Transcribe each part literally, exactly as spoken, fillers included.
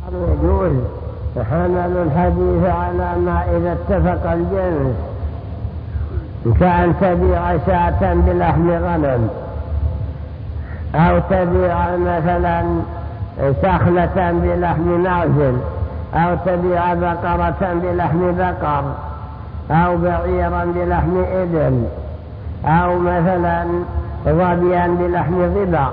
يجوز حمل الحديث على ما إذا اتفق الجنس، كأن تبيع شاة بلحم غنم، أو تبيع مثلا سخلة بلحم نعجل، أو تبيع بقرة بلحم بقر، أو بعيرا بلحم إبل، أو مثلا ظبيا بلحم ظبا،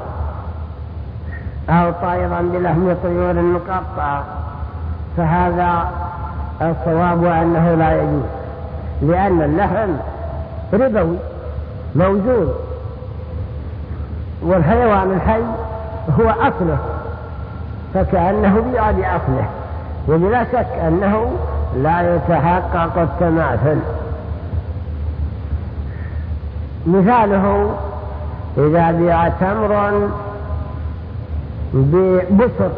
أو طيرا بلحم طيور مقطع، فهذا الصواب أنه لا يجوز، لأن اللحم ربوي موجود، والحيوان الحي هو أصله، فكأنه بيع بأصله، وبلا شك أنه لا يتحقق التماثل. مثاله إذا بيع تمر ببسط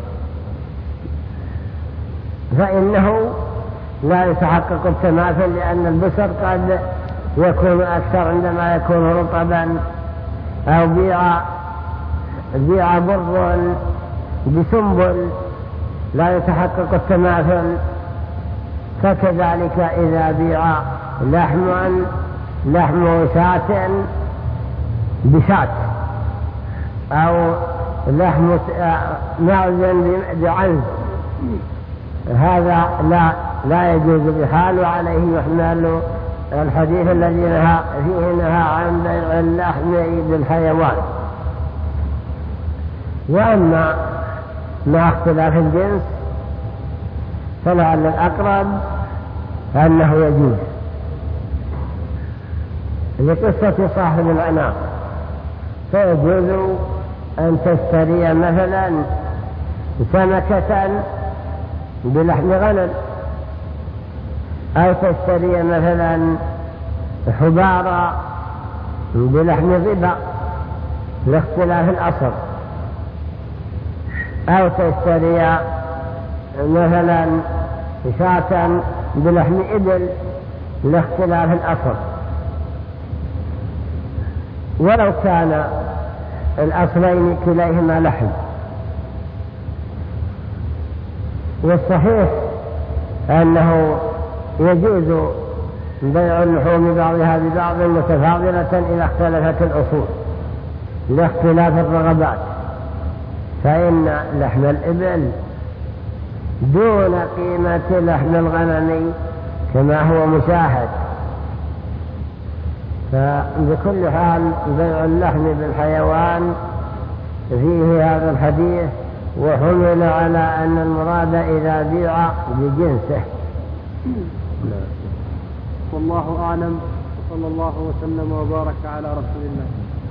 فإنه لا يتحقق التماثل، لأن البسر قد يكون أكثر عندما يكون رطبا، أو بيع بيع بر بسنبل لا يتحقق التماثل. فكذلك إذا بيع لحم لحم شاة بشاة، أو لحم معز بعنز، هذا لا لا يجوز بحال، وعليه يحمل الحديث الذي نهى فيه نهى عن بيع اللحم بالحيوان. وأما مع اختلاف الجنس فلعل الأقرب أنه يجوز، لقصة صاحب العناق، فيجوز أن تشتري مثلا سمكة بلحم غنم، أو تشتري مثلا حبارا بلحم ظبا لاختلاف الأصل، أو تشتري مثلا شاة بلحم إبل لاختلاف الأصل، ولو كان الأصلين كليهما لحم. والصحيح أنه يجوز بيع اللحوم بعضها ببعض متفاضلة إذا اختلفت الأصول لاختلاف الرغبات، فإن لحم الإبل دون قيمة لحم الغنم كما هو مشاهد. فبكل حال بيع اللحم بالحيوان فيه هذا الحديث، وحمل على أن المراد إذا بيع بجنسه. والله أعلم، وصلى الله وسلم وبارك على رسول الله.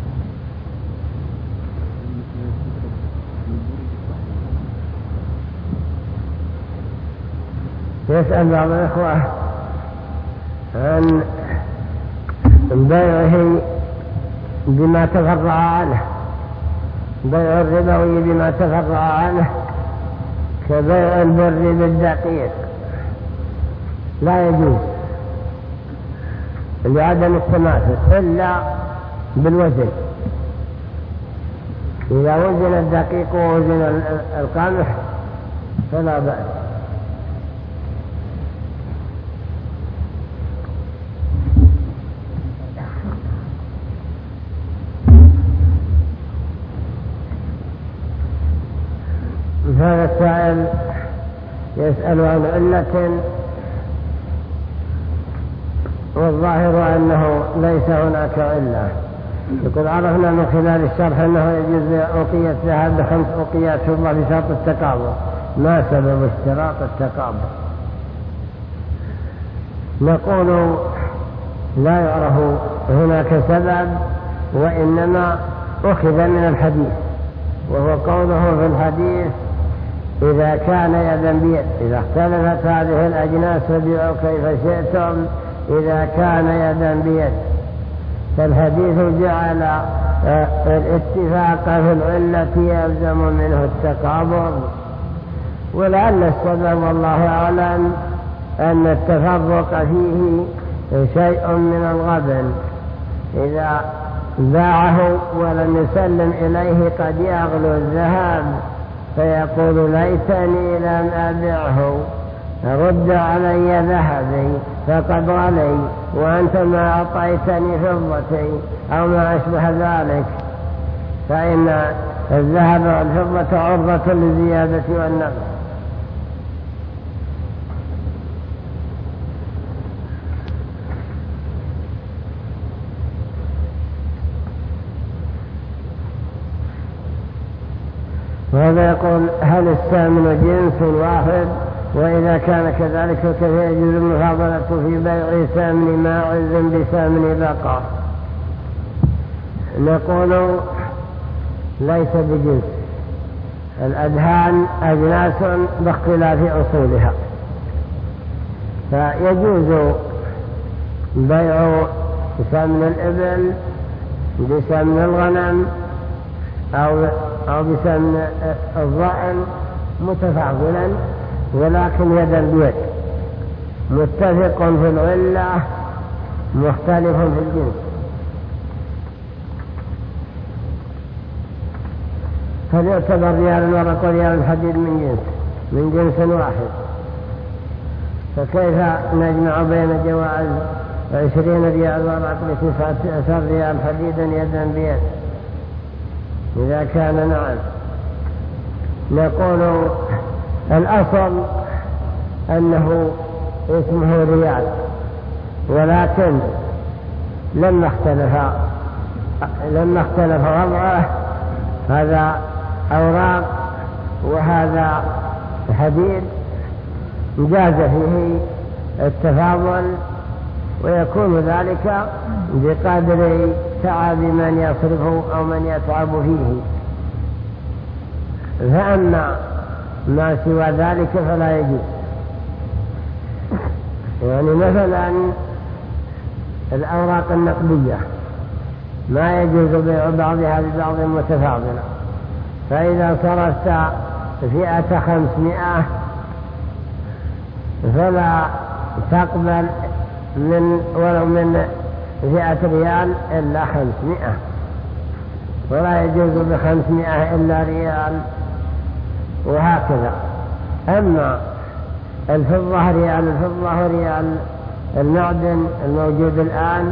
يسأل بعض الإخوة عن بيعه بما تفرع عنه، بيع الربوي بما تفرع عنه كبيع البر بالدقيق لا يجوز لعدم التماثل إلا بالوزن. إذا وزن الدقيق ووزن القمح فلا بأس. هذا السائل يسأل عن علة، والظاهر أنه ليس هناك علة. يقول عرفنا من خلال الشرح أنه يجوز أوقية ذهب بخمس أوقيات فضة بشرط التقابض، ما سبب اشتراط التقابض؟ نقول لا يعرف هناك سبب، وإنما أخذ من الحديث، وهو قوله في الحديث إذا كان يدا بيد، إذا اختلفت هذه الأجناس فبيعوا كيف شئتم إذا كان يدا بيد. فالحديث جعل الاتفاق في العلة يلزم منه التقابض، ولعل السبب والله أعلم أن التفرق فيه شيء من الغبن، إذا باعه ولم يسلم إليه قد يغلو الذهب فيقول ليتني لم أبعه، رد علي ذهبي فقد غلي، وأنت ما أعطيتني فضتي أو ما أشبه ذلك، فإن الذهب والفضة عرضة للزيادة والنقص. وهذا يقول هل الثمن جنس واحد؟ وإذا كان كذلك فكيف يجوز المفاضلة في بيع ثمن ماعز بثمن بقر؟ نقول ليس بجنس، الأدهان أجناس باختلاف أصولها، فيجوز بيع ثمن الإبل بثمن الغنم أو أو بثمن الضأن متفاضلا، ولكن يدا بيد، متفق في العلة مختلف في الجنس. فليعتبر ريال الورق وريال الحديد من جنس من جنس واحد، فكيف نجمع بين جواز عشرين ريال ورق بتسعة عشر ريال حديدا يدا بيد إذا كان نعم؟ نقول الأصل أنه اسمه ريال، ولكن لما اختلف لما اختلف وضعه، هذا أوراق وهذا حديد، جاز فيه التفاضل، ويكون ذلك بقدر تعب من يصرف أو من يتعب فيه. فأما ما سوى ذلك فلا يجوز. يعني مثلا الأوراق النقدية ما يجوز بيع بعضها ببعض متفاضلة، فإذا صرفت فئة خمسمائة فلا تقبل من ولو من فئة ريال إلا خمسمائة، ولا يجوز بخمسمائة إلا ريال، وهكذا. أما الفضة ريال الفضة وريال المعدن الموجود الآن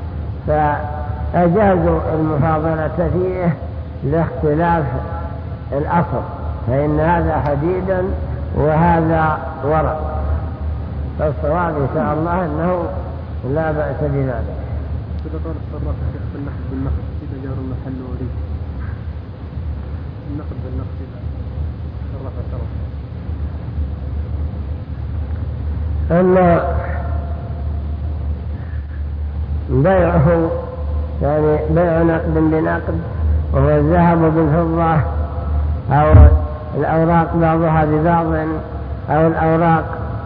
فأجازوا المفاضلة فيه لاختلاف الأصل، فإن هذا حديد وهذا ورق، فالصواب إن شاء الله أنه لا بأس بذلك. كذا قال الصراف الشيخ بالنقد بالنقد إذا جار المحل وريد، النقد بالنقد إذا صرف صرف. أما بيعه يعني بيع نقد بنقد، وهو الذهب بالفضة أو الأوراق بعضها ببعض، أو الأوراق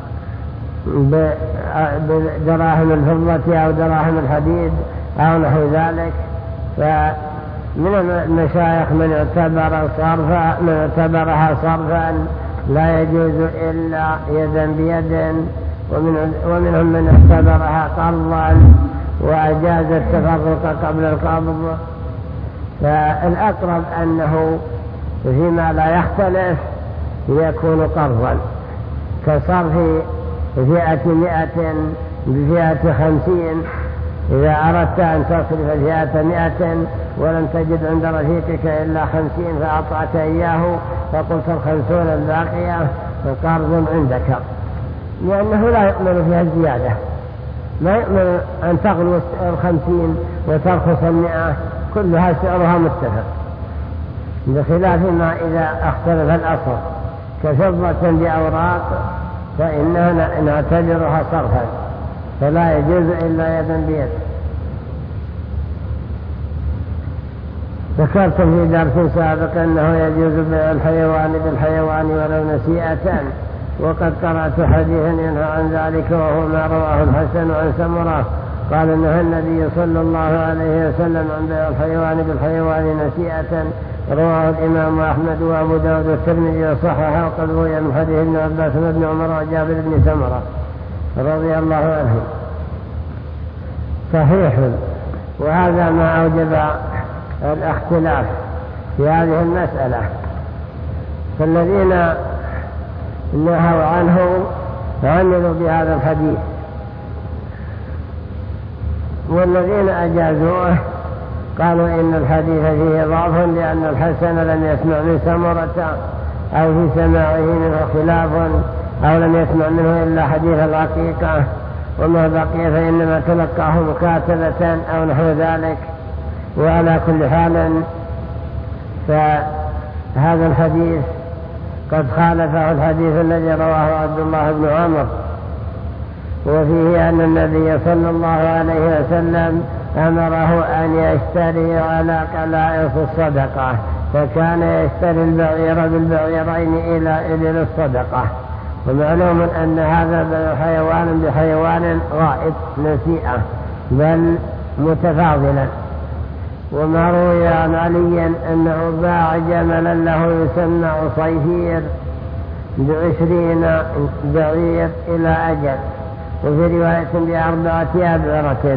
بدراهم الفضة أو دراهم الحديد أو نحو ذلك، فمن المشايخ من اعتبر صرفا من اعتبرها صرفا لا يجوز إلا يدا بيد، ومنهم من اعتبرها قرضا وأجاز التفرق قبل القبض. فالأقرب أنه فيما لا يختلف يكون قرضا، كصرف فئة مئة بفئة خمسين. إذا أردت أن تصرف فئة مئة ولم تجد عند رفيقك إلا خمسين فأعطأت إياه، فقلت الخمسون الباقية فقرض عندك، لأنه لا يؤمن فيها الزيادة، لا يؤمن أن تغلو الخمسين وترخص المئة، كلها سعرها متفق، بخلاف ما إذا اختلف الأصل كفضة بأوراق فإنها نعتبرها صرفا، فلا يجوز إلا يدا بيد. ذكرت في درس سابق أنه يجوز بيع الحيوان بالحيوان ولو نسيئة، وقد قرأت حديثا ينهى عن ذلك، وهو ما رواه الحسن عن سمرة قال نهى النبي صلى الله عليه وسلم عن بيع الحيوان بالحيوان نسيئة، رواه الإمام أحمد وأبو داود والترمذي وصححه، وقد روي من حديث ابن عباس وابن عمر وجابر بن سمرة رضي الله عنهم صحيح. وهذا ما أوجب الاختلاف في هذه المسألة، فالذين نهوا عنه عملوا بهذا الحديث، والذين أجازوه قالوا إن الحديث فيه ضعف لأن الحسن لم يسمع من سمرة أو في سماعه منه خلاف أو لم يسمع منه إلا حديث الحقيقة، وما بقي فإنما تلقاه مكاتبة أو نحو ذلك. وعلى كل حال فهذا الحديث قد خالفه الحديث الذي رواه عبد الله بن عمر، وفيه أن النبي صلى الله عليه وسلم أمره أن يشتري على قلائص الصدقة، فكان يشتري البعير بالبعيرين إلى إبل الصدقة. ومعلوم أن هذا بيع حيوان بحيوان غائب نسيئة بل متفاضلا. وما روي عن علي أنه باع جملا له يسمى عصيفير بعشرين بعير إلى أجل، وفي رواية بأربعة أبعرة،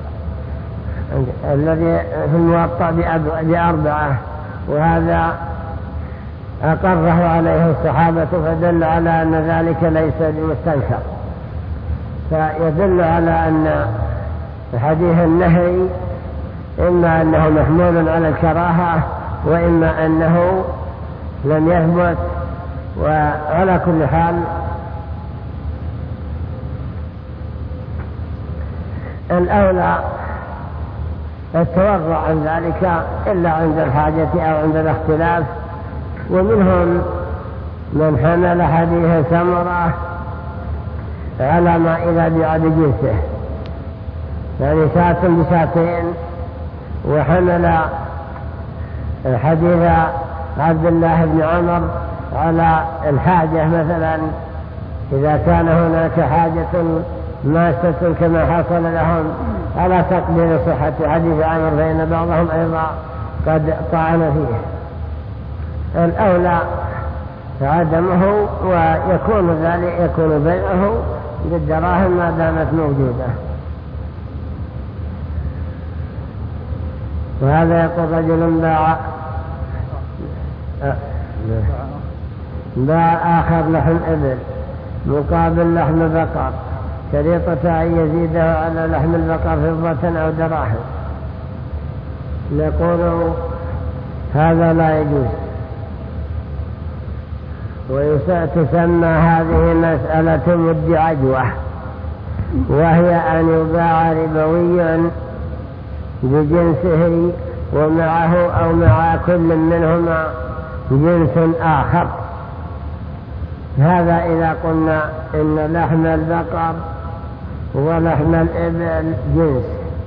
الذي في الموطأ بأربعة، وهذا أقره عليه الصحابة، فدل على أن ذلك ليس بمستنكر. فيدل على أن حديث النهي إما أنه محمول على الكراهة وإما أنه لم يثبت. وعلى كل حال الأولى التورع عن ذلك إلا عند الحاجة أو عند الاختلاف. ومنهم من حمل حديث سمرة على ما إذا بيع بجنسه، يعني شاة بشاتين، وحمل حديث عبد الله بن عمر على الحاجة، مثلا إذا كان هناك حاجة ماسة كما حصل لهم، على تقدير صحة حديث عمر، فإن بعضهم أيضا قد طعن فيه. الأولى عدمه، ويكون ذلك يكون بيعه بالدراهم ما دامت موجودة. وهذا يقول رجل باع باع آخر لحم إبل مقابل لحم بقر، شريطة أن يزيده على لحم البقر فضة أو دراهم. نقول هذا لا يجوز، وتسمى هذه مسألة مد عجوة، وهي أن يباع ربوي بجنسه ومعه أو مع كل منهما جنس آخر. هذا إذا قلنا إن لحم البقر ولحم الإبل جنس.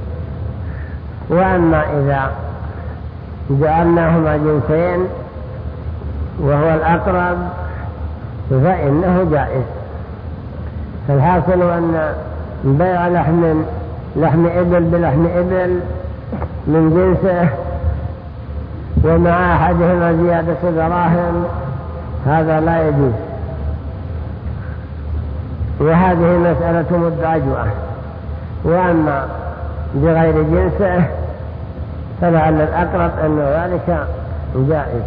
وأما إذا جعلناهما جنسين وهو الأقرب فإنه جائز. فالحاصل أن بيع لحم لحم إبل بلحم إبل من جنسه ومع أحدهما زيادة دراهم هذا لا يجوز. وهذه مسألة مد عجوة. وأما بغير جنسه فلعل الأقرب أن ذلك جائز.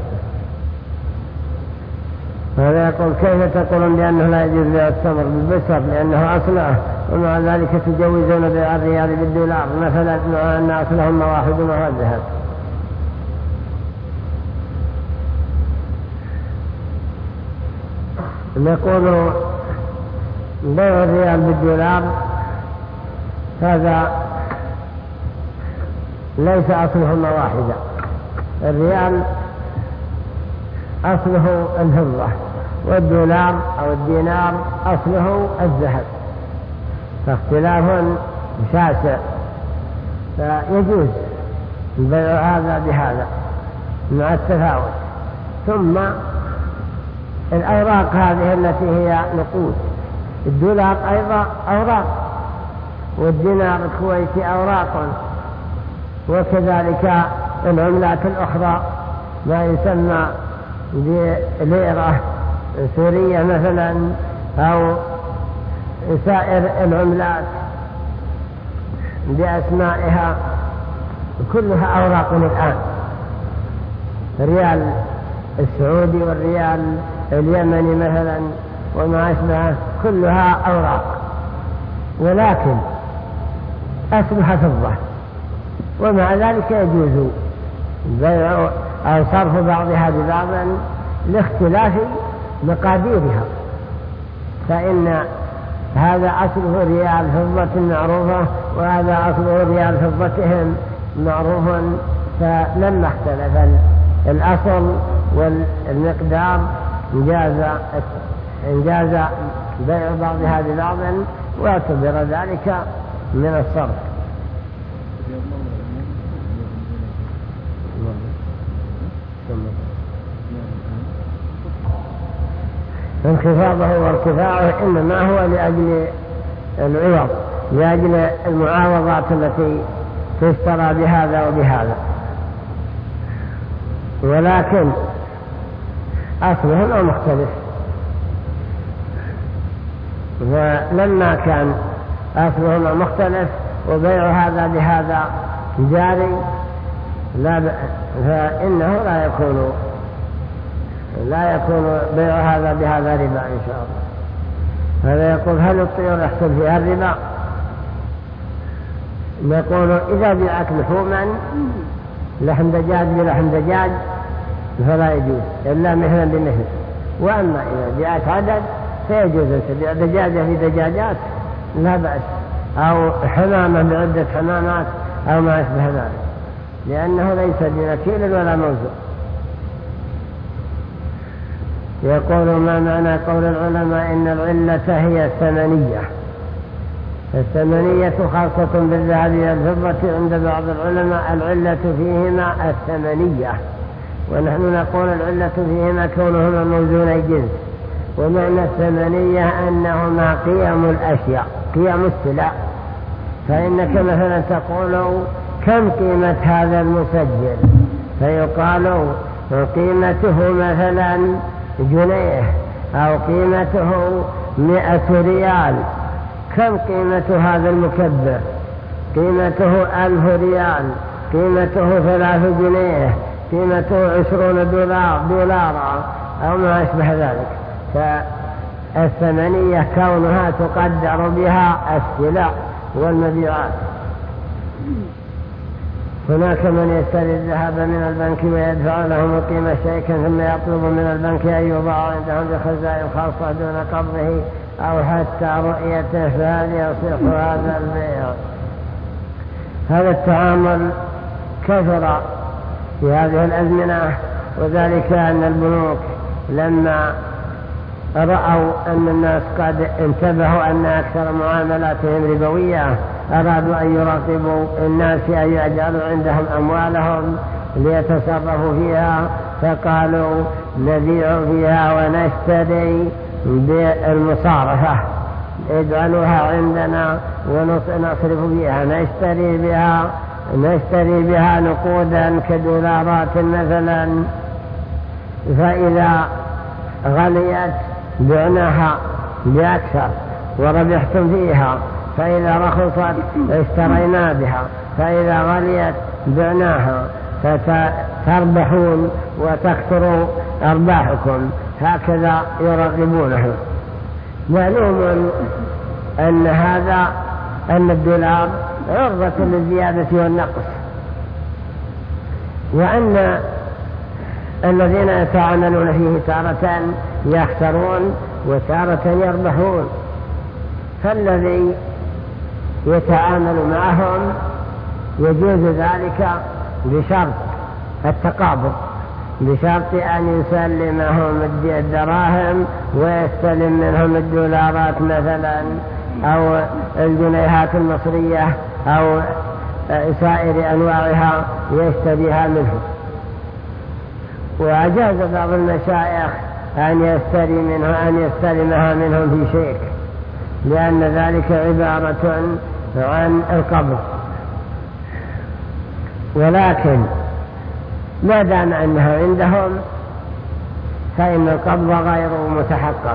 هذا يقول كيف تقولون بأنه لا يجوز بيع التمر بالبشر لأنه أصله، ومع ذلك تجوزون بيع الريال بالدولار مثلا مع أن أصلهما واحد وهو الذهب؟ نقول بيع الريال بالدولار هذا ليس أصلهما واحدا. الريال أصله الفضة، والدولار أو الدينار أصله الذهب، فاختلاف شاسع. فيجوز بيع هذا بهذا مع التفاوت. ثم الأوراق هذه التي هي نقود، الدولار أيضا أوراق، والدينار الكويتي أوراق، وكذلك العملات الأخرى ما يسمى بليرة سورية مثلا أو سائر العملات بأسمائها كلها أوراق الآن. ريال السعودي والريال اليمني مثلا وما أشبهه كلها أوراق، ولكن أصبح فضة، ومع ذلك يجوز بيع أو صرف بعضها ببعض لاختلاف مقاديرها، فإن هذا أصله ريال فضة معروفة وهذا أصله ريال فضتهم معروف، فلما اختلف الأصل والمقدار انجاز انجاز بيع بعضها ببعض واعتبر ذلك من الصرف. انخفاضه وارتفاعه إنما هو لأجل العوض، لأجل المعاوضات التي تشترى بهذا وبهذا، ولكن أصلهما مختلف. ولما كان أصلهما مختلف وبيع هذا بهذا جاري لا فإنه لا يكون لا يكون بيع هذا بهذا ربا إن شاء الله. هذا يقول هل الطيور يحصل فيها الربا؟ نقول إذا بيعت لحوما لحم دجاج بلحم دجاج فلا يجوز إلا مثلا بمثل، وأما إذا بيعت عدد فيجوز أن تبيع دجاجة في دجاجات لا بأس، أو حمامة بعدة حمامات أو ما أشبه ذلك، لأنه ليس بنكيل ولا موزون. يقول ما معنى قول العلماء إن العلة هي الثمنية؟ الثمنية خاصة بالذهب والفضة عند بعض العلماء، العلة فيهما الثمنية، ونحن نقول العلة فيهما كونهما موزوني جنس، ومعنى الثمنية أنهما قيم الأشياء قيم السلع. فإنك مثلا تقول كم قيمة هذا المسجل، فيقال قيمته مثلا جنيه أو قيمته مئة ريال. كم قيمة هذا المكبر؟ قيمته ألف ريال، قيمته ثلاث جنيه، قيمته عشرون دولار دولارا أو ما أشبه ذلك. فالثمنية كونها تقدر بها السلع والمبيعات. هناك من يشتري الذهب من البنك ويدفع لهم القيمة شيكا ثم يطلب من البنك أن يوضع عندهم بخزائن خاصة دون قبضه أو حتى رؤيته، فهل يصح هذا البيع؟ هذا التعامل كثر في هذه الأزمنة، وذلك أن البنوك لما رأوا أن الناس قد انتبهوا أن أكثر معاملاتهم ربوية أرادوا أن يراقبوا الناس أن يجعلوا عندهم أموالهم ليتصرفوا فيها، فقالوا نبيع فيها ونشتري بالمصارفة، اجعلوها عندنا ونصرف بها، نشتري بها نشتري بها نقودا كدولارات مثلا، فإذا غليت بعناها بأكثر وربحتم فيها، فإذا رخصت اشترينا بها، فإذا غليت بعناها، فتربحون وتكثر أرباحكم. هكذا يراقبونه. معلوم أن هذا أن الدولار عرضة للزيادة والنقص، وأن الذين يتعاملون فيه تارة يخسرون وتارة يربحون، فالذي يتعامل معهم يجوز ذلك بشرط التقابض، بشرط أن يسلمهم الدراهم ويستلم منهم الدولارات مثلا أو الجنيهات المصرية أو سائر أنواعها يشتريها منه. وأجاز بعض المشايخ أن يشتري منه أن يستلمها منهم في شيك، لأن ذلك عبارة عن القبض. ولكن ما دام أنها عندهم فإن القبض غير متحقق.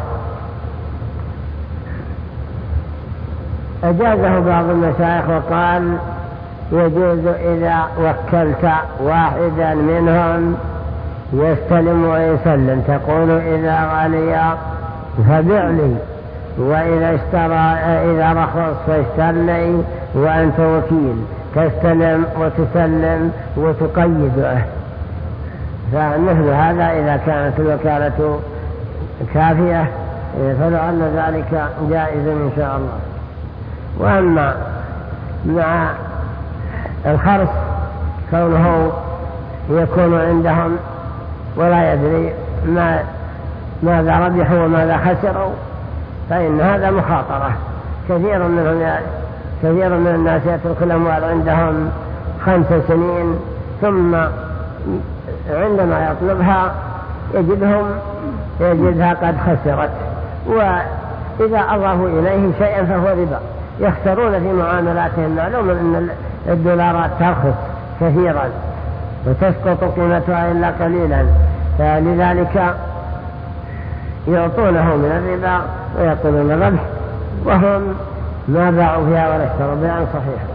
أجازه بعض المشايخ وقال يجوز إذا وكلت واحدا منهم يستلم ويسلم، تقول إذا غلي فبع لي، وإذا اشترى إذا رخص فاشتر لي وأنت وكيل، تستلم وتسلم وتقيده. فمثل هذا إذا كانت الوكالة كافية فلعل ذلك جائز إن شاء الله. وأما مع الخرص كونه يكون عندهم ولا يدري ما ماذا ربحوا وماذا خسروا، فإن هذا مخاطرة. كثير منهم كثير من الناس يترك الأموال عندهم خمس سنين ثم عندما يطلبها يجدهم يجدها قد خسرت، وإذا أضافوا إليه شيئا فهو ربا، يخسرون في معاملاتهم. معلوم أن الدولارات ترخص كثيرا وتسقط قيمتها إلا قليلا، فلذلك يعطونه من الربا ويقولون الربح وهم ما باعوا فيها ولا اشتروا بيعا صحيحا.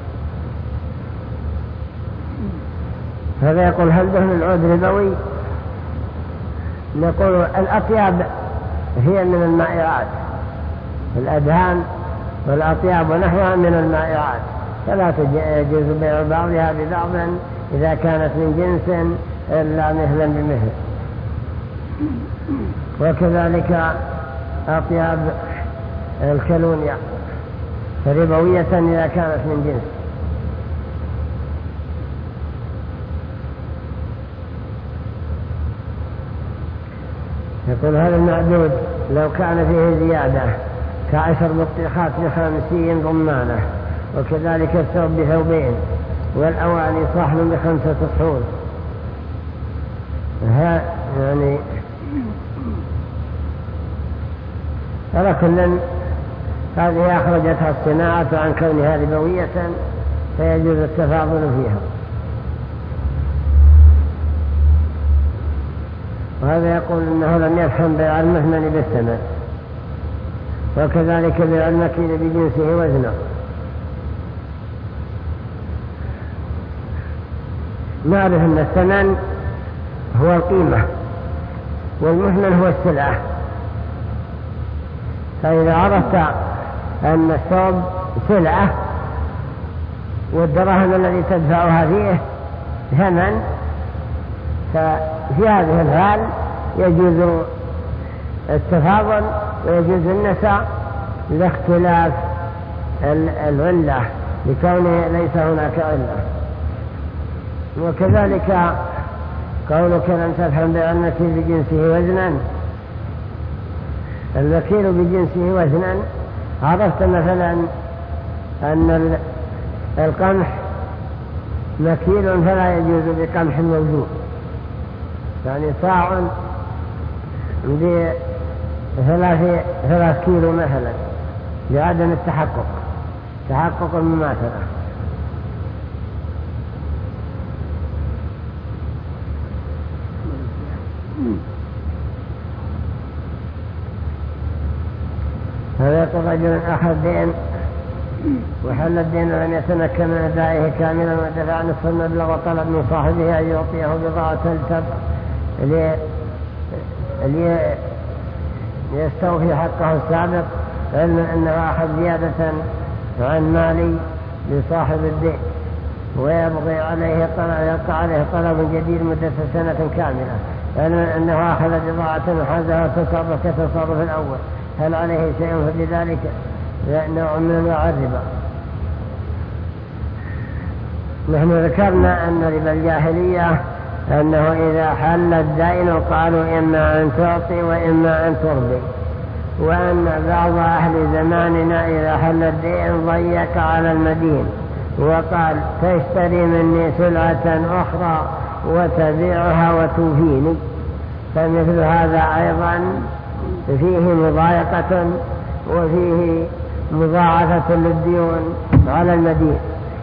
هذا يقول هل دهن العود ربوي؟ نقول الأطياب هي من المائعات، الأدهان والأطياب ونحوها من المائعات، فلا يجوز بيع بعضها ببعض إذا كانت من جنس إلا مثلا بمثل. وكذلك أطياب الكالونيا ربوية إذا كانت من جنس. يقول هذا المعدود لو كان فيه زيادة كعشر بطيخات بخمسين رمانة، وكذلك الثوب بثوبين، والأواني صحن بخمسة صحون، ها يعني على كل هذه أخرجتها الصناعة عن كونها ربوية فيجوز التفاضل فيها. وهذا يقول إنه لم يفهم بيع المثمن بالثمن، وكذلك بيع المكيل بجنسه وزنه. نعرف أن الثمن هو القيمة والمثمن هو السلعة، فإذا عرفت أن الثوب سلعة والدراهم الذي تدفعها فيه ثمن، ففي هذه الحال يجوز التفاضل ويجوز النساء لاختلاف العلة لكونه ليس هناك علة. وكذلك قولك لم تفهم بيع المكيل بجنسه وزنا، المكيل بجنسه وزنا عرفت مثلا أن القمح مكيل فلا يجوز بقمح موجود، يعني صاع بثلاث كيلو مثلا لعدم التحقق تحقق المماثلة. هذا يقول رجل أخذ دين وحل الدين ولم يتمكن من أدائه كاملا ودفع نصف المبلغ وطلب من صاحبه أن يعطيه بضاعة ليستوفي حقه السابق، علما أنه أخذ زيادة عن مالي لصاحب الدين ويبغي عليه طلب يقع عليه طلب جديد مدة سنة كاملة، علما أنه أخذ بضاعة وحازها تصرف كتصرف الأول، هل عليه شيء في ذلك؟ نوع من انواع الربا. نحن ذكرنا أن ربا الجاهلية أنه إذا حل الدين قالوا إما أن تعطي وإما أن ترضي، وأن بعض أهل زماننا إذا حل الدين ضيق على المدين وقال تشتري مني سلعة أخرى وتبيعها وتوفيني، فمثل هذا أيضا فيه مضايقة وفيه مضاعفة للديون على المدين،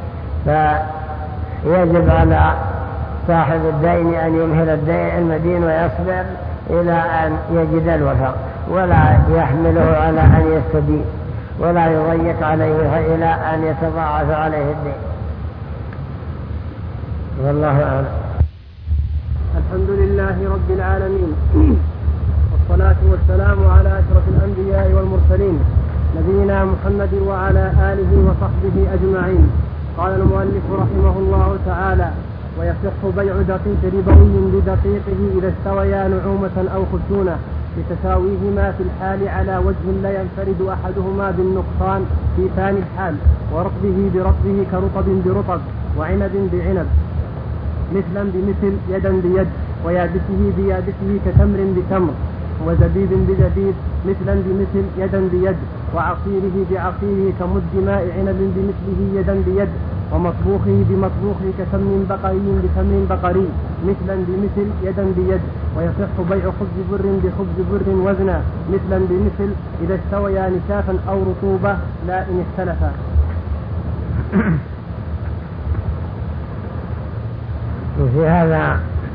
فيجب على صاحب الدين أن يمهل الدين المدين ويصبر إلى أن يجد الوفاء، ولا يحمله على أن يستدين ولا يضيق عليه إلى أن يتضاعف عليه الدين. والله أعلم. الحمد لله رب العالمين والصلاة والسلام على أشرف الأنبياء والمرسلين نبينا محمد وعلى آله وصحبه أجمعين. قال المؤلف رحمه الله تعالى: ويصح بيع دقيق ربوي بدقيقه إذا استويا نعومة أو خشونة لتساويهما في الحال على وجه لا ينفرد أحدهما بالنقصان في ثاني الحال، ورطبه برطبه كرطب برطب وعنب بعنب، مثلا بمثل يدا بيد، ويابسه بيابسه كتمر بتمر، وزبيب بزبيب مثلا بمثل يدا بيد، وعصيره بعصيره كمد ماء عنب بمثله يدا بيد، ومطبوخه بمطبوخه كسمن بقري بسمن بقري مثلا بمثل يدا بيد. ويصح بيع خبز بر بخبز بر وزنا مثلا بمثل إذا استويا نشافا أو رطوبة لا إن اختلفا. وفي هذا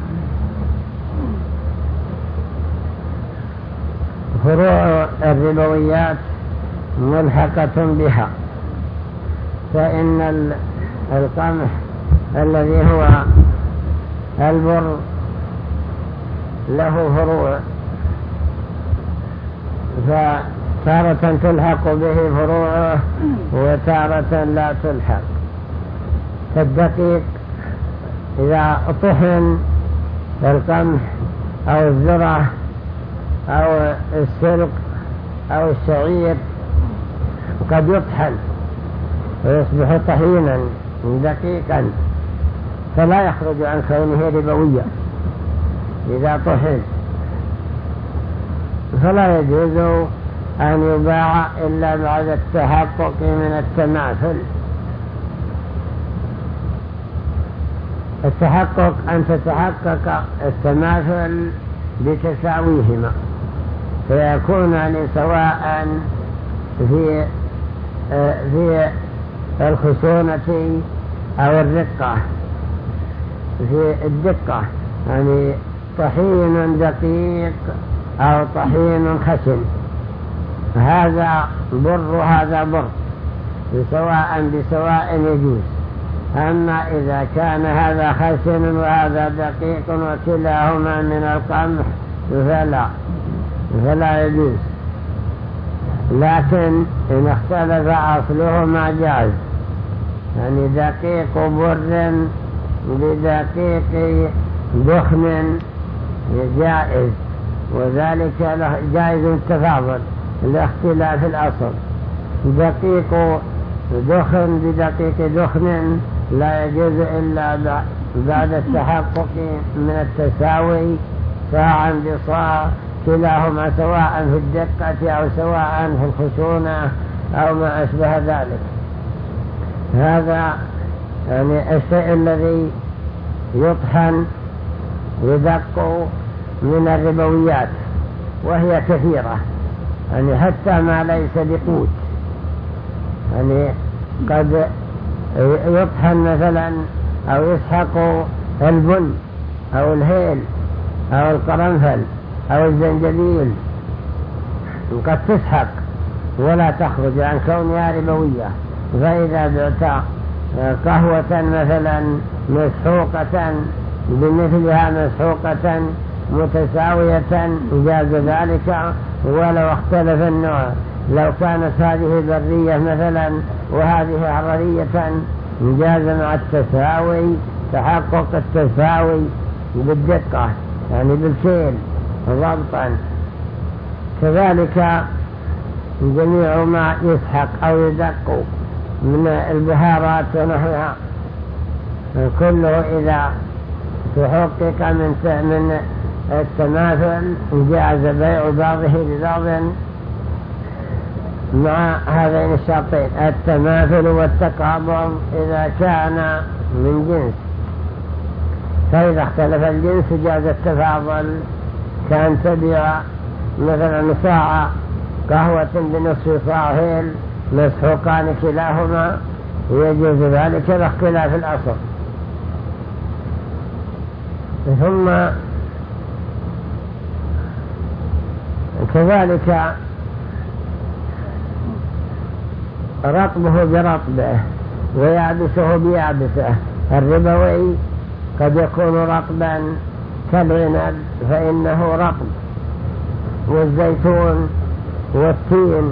فروع الربويات ملحقة بها، فإن القمح الذي هو البر له فروع، فتارة تلحق به فروعه وتارة لا تلحق. فالدقيق إذا طحن القمح أو الذرة أو السلق أو الشعير قد يطحن ويصبح طحينا دقيقا، فلا يخرج عن كونه ربويا إذا طحن، فلا يجوز أن يباع إلا بعد التحقق من التماثل. التحقق أن تتحقق التماثل بتساويهما، فيكونان سواء في في الخشونة أو الرقة، في الدقة، يعني طحين دقيق أو طحين خشن، هذا بر هذا بر، سواء بسواء يجوز. أما إذا كان هذا خشن وهذا دقيق وكلاهما من القمح فلا فلا يجوز. لكن إن اختلف أصلهما جاز، يعني دقيق بر بدقيق دخن جائز، وذلك جائز التفاضل لاختلاف الأصل. دقيق دخن بدقيق دخن لا يجوز إلا بعد التحقق من التساوي، صاعا بصاع، كلاهما سواء في الدقة أو سواء في الخشونة أو ما أشبه ذلك. هذا يعني الشيء الذي يطحن يدق من الربويات، وهي كثيرة، يعني حتى ما ليس بقوت، يعني قد يطحن مثلا أو يسحق البن أو الهيل أو القرنفل أو الزنجبيل، قد تسحق ولا تخرج عن كونها ربوية. فإذا بعت قهوة مثلا مسحوقة بمثلها مسحوقة متساوية جاز ذلك ولو اختلف النوع. لو كانت هذه برية مثلا وهذه حررية جاز مع التساوي، تحقق التساوي بالدقة، يعني بالكيل ضبطا. كذلك جميع ما يسحق أو يدق من البهارات ونحوها كله إذا تحقق من من التماثل جاز بيع بعضه ببعض مع هذين الشرطين: التماثل والتقابض إذا كان من جنس. فإذا اختلف الجنس جاز التفاضل، كان تبيع مثلا صاع قهوة بنصف صاع هيل مسحوقان كلاهما، يجوز ذلك باختلاف الأصل. ثم كذلك رطبه برطبه ويابسه بيابسه. الربوي قد يكون رطبا كالعنب فإنه رطب، والزيتون والتين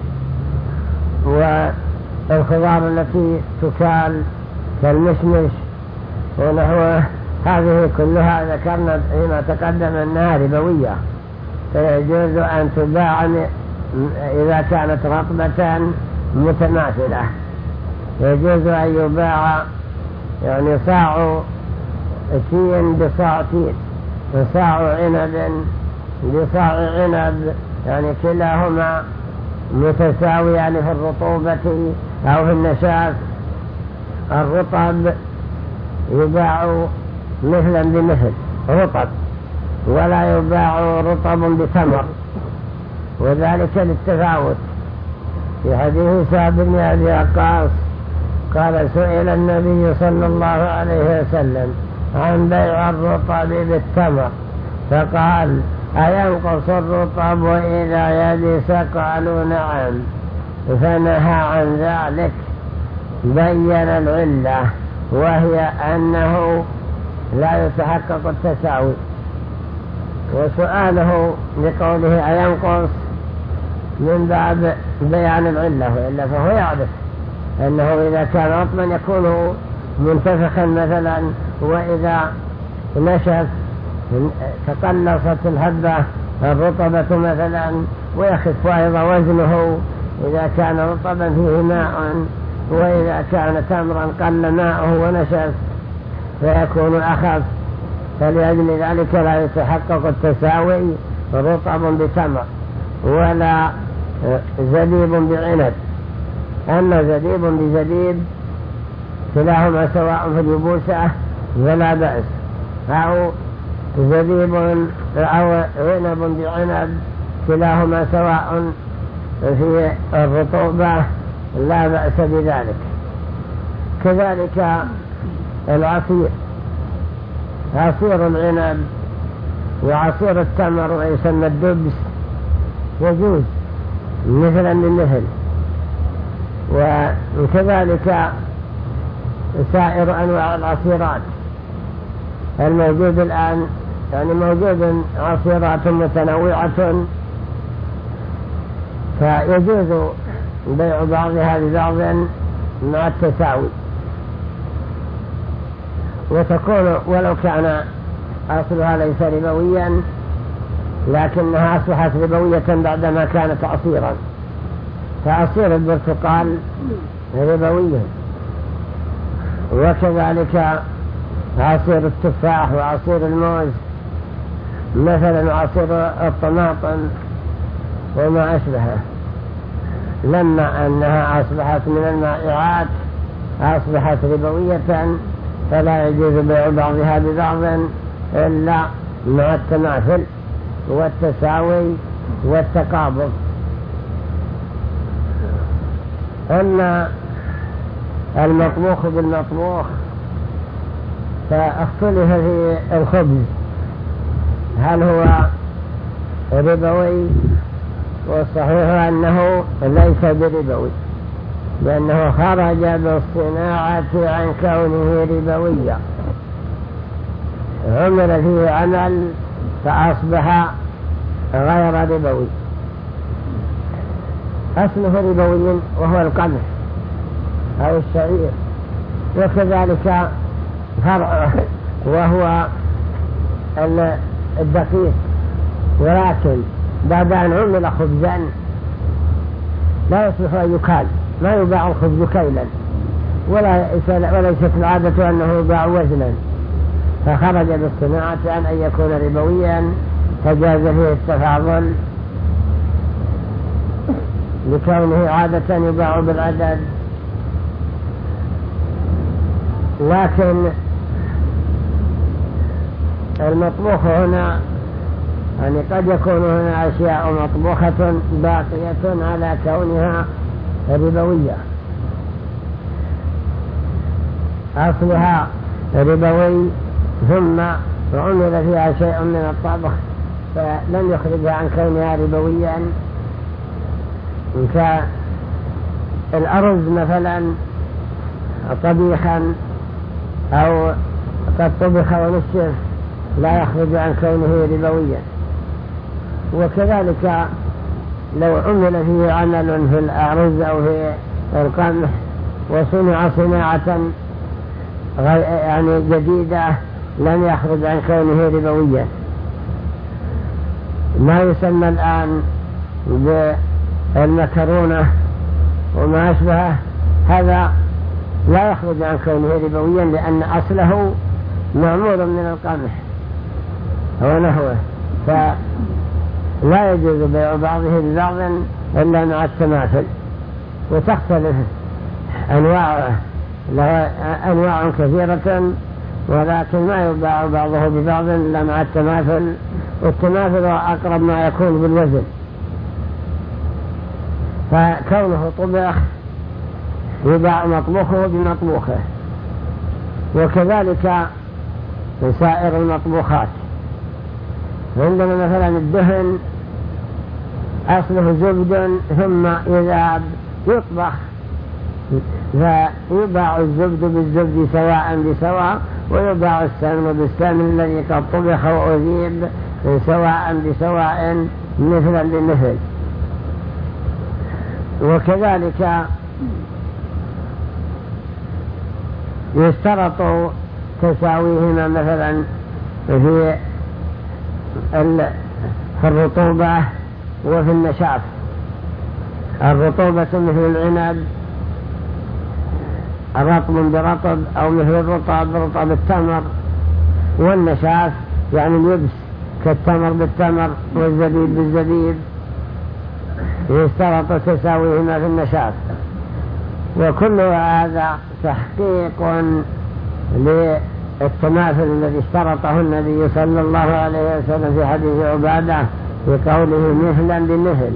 والخضار التي تكال كالمشمش ونحوه، هذه كلها ذكرنا فيما تقدم أنها ربوية، فيجوز أن تباع إذا كانت رطبة متماثلة، يجوز أن يباع يعني صاع تين بصاع تين، وصاع عنب بصاع عنب، يعني كلاهما متساويان في الرطوبة أو في النشاف. الرطب يباع مثلا بمثل رطب، ولا يباع رطب بتمر، وذلك للتفاوت. في حديث سعد بن أبي وقاص قال سئل النبي صلى الله عليه وسلم عن بيع الرطب بالتمر، فقال أينقص الرطب إذا يبس؟ قالوا نعم، فنهى عن ذلك، بين العلة وهي أنه لا يتحقق التساوي. وسؤاله لقوله أينقص من باب بيان العلة، وإلا فهو يعرف أنه إذا كان رطبا يكون منتفخا مثلا، وإذا نشف تقلصت الحبة الرطبة مثلا، ويخف أيضا وزنه إذا كان رطبا فيه ماء، وإذا كان تمرا قل ماءه ونشف فيكون أخف، فلأجل ذلك لا يتحقق التساوي رطب بتمر ولا زبيب بعنب. أما زبيب بزبيب كلاهما سواء في اليبوسة فلا بأس، أو زبيب أو عنب بعنب كلاهما سواء في الرطوبة لا بأس بذلك. كذلك العصير، عصير العنب وعصير التمر ويسمى الدبس يجوز مثلا بمثل، وكذلك سائر أنواع العصيرات الموجود الآن، يعني موجود عصيرات متنوعة، فيجوز بيع بعضها ببعض مع التساوي، وتكون ولو كان أصلها ليس ربويا لكنها أصبحت ربوية بعدما كانت عصيرا. فعصير البرتقال ربوي، وكذلك عصير التفاح وعصير الموز مثلا، وعصير الطماطم وما أشبهه، لما أنها أصبحت من المائعات أصبحت ربوية، فلا يجوز بيع بعضها ببعض إلا مع التماثل والتساوي والتقابض. أما المطبوخ بالمطبوخ فاختلف في الخبز هل هو ربوي، والصحيح أنه ليس بربوي، لأنه خرج بالصناعة عن كونه ربويا، عمل فيه عمل فأصبح غير ربوي. أصله ربوي وهو القمح أو الشعير، وكذلك فرعه وهو الدقيق، ولكن بعد أن عمل خبزا لا يصلح أن يكال، ما يباع الخبز كيلا، ولا وليست العادة أنه يباع وزنا، فخرج بالصناعة عن أن يكون ربويا، فجاز فيه التفاضل لكونه عادة يباع بالعدد. لكن المطبوخ هنا يعني قد يكون هنا أشياء مطبوخة باقية على كونها ربوية، أصلها ربوي ثم عمل فيها شيء من الطبخ فلم يخرجها عن كونها ربويا، كالأرز مثلا طبيخا أو قد طبخ ونشف لا يخرج عن كونه ربويا. وكذلك لو عمل فيه عمل في الأرز أو في القمح وصنع صناعة يعني جديدة لم يخرج عن كونه ربويا. ما يسمى الآن بالمكرونة وما أشبهه هذا لا يخرج عن كونه ربويا لأن أصله معمول من القمح ونحوه، فلا يجوز بيع بعضه ببعض إلا مع التماثل. وتختلف أنواعه، له أنواع كثيرة، ولكن ما يباع بعضه ببعض إلا مع التماثل، والتماثل أقرب ما يكون بالوزن. فكونه طبخ يباع مطبوخه بمطبوخه، وكذلك سائر المطبوخات. عندنا مثلا الدهن أصله زبد ثم يذهب يطبخ، فيباع الزبد بالزبد سواء بسواء، ويباع السمن بالسمن الذي قد طبخ وأذيب سواء بسواء مثلا بمثل. وكذلك يشترط تساويهما مثلا في الرطوبة وفي النشاف. الرطوبة مثل العنب رطب برطب أو مثل الرطب رطب التمر، والنشاف يعني اليبس كالتمر بالتمر والزبيب بالزبيب، يشترط تساويهما في النشاف. وكل هذا تحقيق للتماثل الذي اشترطه النبي صلى الله عليه وسلم في حديث عبادة في قوله مثلا بمثل.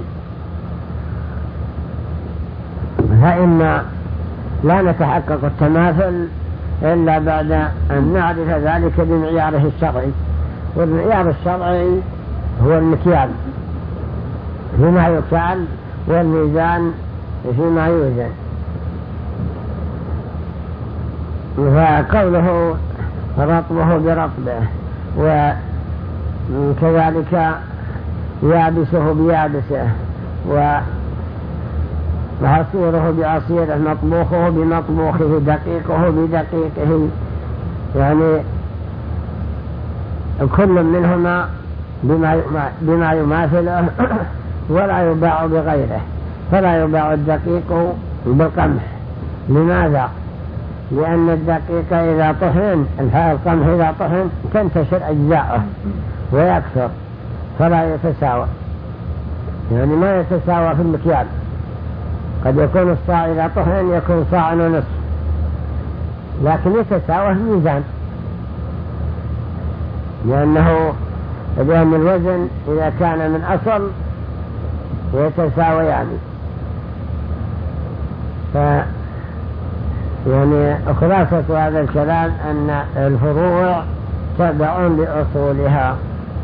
فإن لا نتحقق التماثل إلا بعد أن نعرف ذلك بمعياره الشرعي، والمعيار الشرعي هو المكيال فيما يكال والميزان فيما يوزن. فقوله رطبه برطبه وكذلك يابسه بيابسه وعصيره بعصيره مطبوخه بمطبوخه دقيقه بدقيقه، يعني كل منهما بما يماثله ولا يباع بغيره. فلا يباع الدقيق بالقمح. لماذا؟ لأن الدقيق إذا طحن القمح إذا طحن تنتشر أجزاءه ويكثر فلا يتساوى، يعني ما يتساوى في المكيال. قد يكون الصاع إذا طحن يكون صاع ونصف، لكن يتساوى في الميزان، لأنه لأن الوزن إذا كان من أصل يتساوى يعني. ف يعني خلاصة هذا الكلام أن الفروع تبع لأصولها.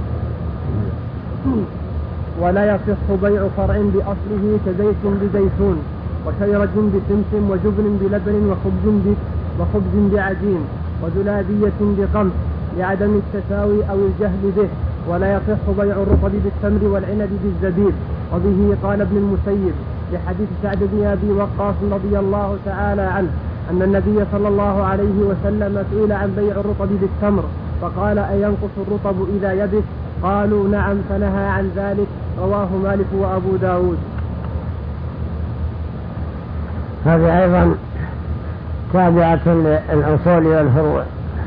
ولا يصح بيع فرع بأصله كزيت بزيتون وشيرج بسمسم وجبن بلبن وخبز وخبز بعجين وزلابية بقمح لعدم التساوي أو الجهل به. ولا يصح بيع الرطب بالتمر والعنب بالزبيب. وبه قال ابن المسيب لحديث سعد بن أبي وقاص رضي الله تعالى عنه أن النبي صلى الله عليه وسلم سئل عن بيع الرطب بالتمر فقال أينقص الرطب إذا يبس؟ قالوا نعم، فنهى عن ذلك. رواه مالك وأبو داود. هذه أيضا تابعة للأصول والفروع.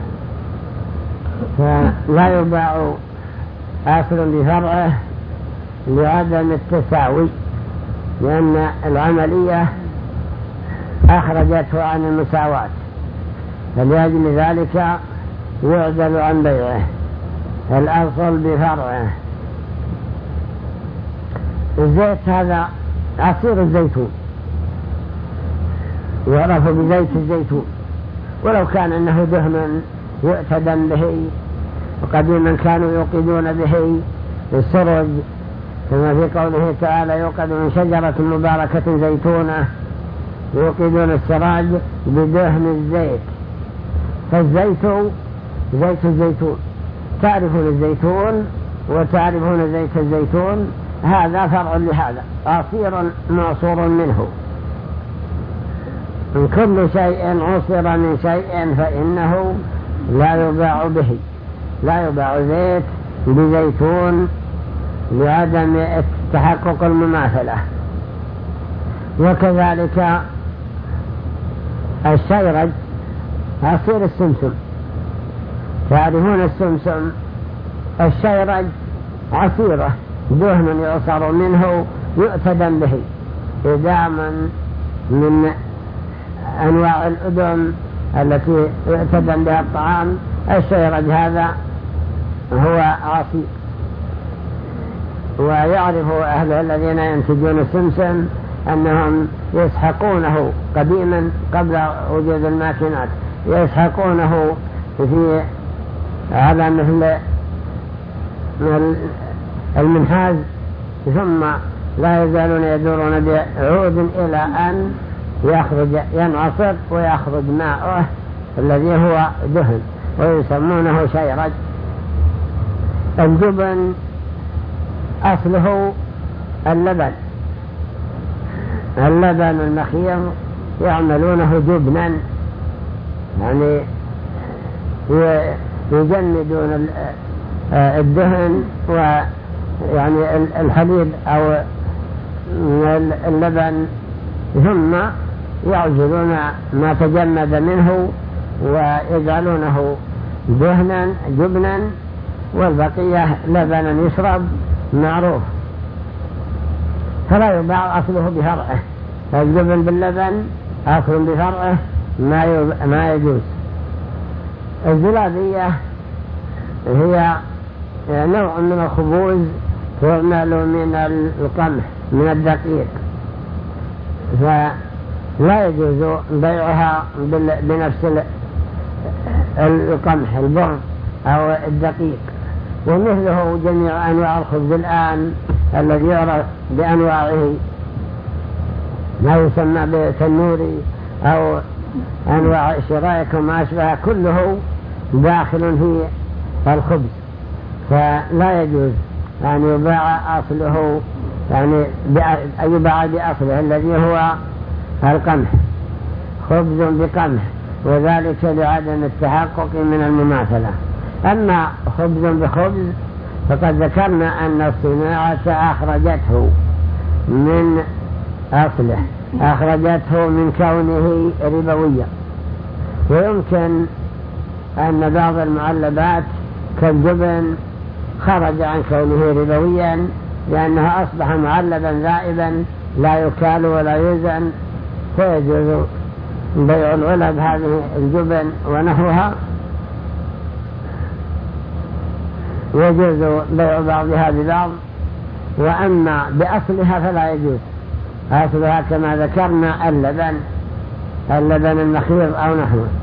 فلا يباع أصل بفرعه لعدم التساوي، لأن العملية أخرجته عن المساواة، فلأجل ذلك يعدل عن بيعه الأصل بفرعه. الزيت هذا عصير الزيتون يعرف بزيت الزيتون، ولو كان أنه دهن يؤتدم به، وقديما كانوا يوقدون به السرج كما في قوله تعالى يوقد من شجرة مباركة زيتونة، يوقدون السراج بدهن الزيت. فالزيت زيت الزيتون تعرفون الزيتون وتعرفون زيت الزيتون، هذا فرع لهذا، عصير معصور منه. من كل شيء عصر من شيء فإنه لا يباع به، لا يباع زيت بزيتون لعدم تحقق المماثلة. وكذلك الشيرج عصير السمسم، تعرفون السمسم، الشيرج عصيره دهن يعصر منه يؤتدم به، إداما من أنواع الأدم التي يؤتدم بها الطعام. الشيرج هذا هو عصير. ويعرف أهل الذين ينتجون السمسم أنهم يسحقونه قديما قبل وجود الماكينات، يسحقونه في على مثل المنحاز، ثم لا يزالون يدورون بعود إلى أن يخرج ينعصر ويخرج ماءه الذي هو دهن، ويسمونه شيرج. الجبن أصله اللبن، اللبن المخير يعملونه جبنا، يعني يجمدون الدهن ويعني الحليب أو اللبن، ثم يعزلون ما تجمد منه ويجعلونه دهنا جبنا، والبقية لبنا يشرب معروف، فلا يباع أصله بفرعه. الجبن باللبن أصل بفرعه ما ما يجوز. الزلابية هي نوع من الخبز تعمل من القمح من الدقيق، فلا يجوز بيعها بنفس القمح البر أو الدقيق. ومثله جميع أنواع الخبز الآن الذي يعرف بأنواعه، ما يسمى بالتنوري أو أنواع الشرايك وما أشبه، كله داخل في الخبز، فلا يجوز أن يباع أصله، يعني يباع بأصله الذي هو القمح، خبز بقمح، وذلك لعدم التحقق من المماثلة. أما خبز بخبز فقد ذكرنا أن الصناعة أخرجته من أصله، أخرجته من كونه ربويا. ويمكن أن بعض المعلبات كالجبن خرج عن كونه ربويا لأنه أصبح معلبا ذائبا لا يكال ولا يوزن، فيجوز بيع العلب هذه الجبن ونحوها، يجوز بيع بعضها ببعض. وأما بأصلها فلا يجوز، أصلها كما ذكرنا اللبن، اللبن المخير أو نحوه.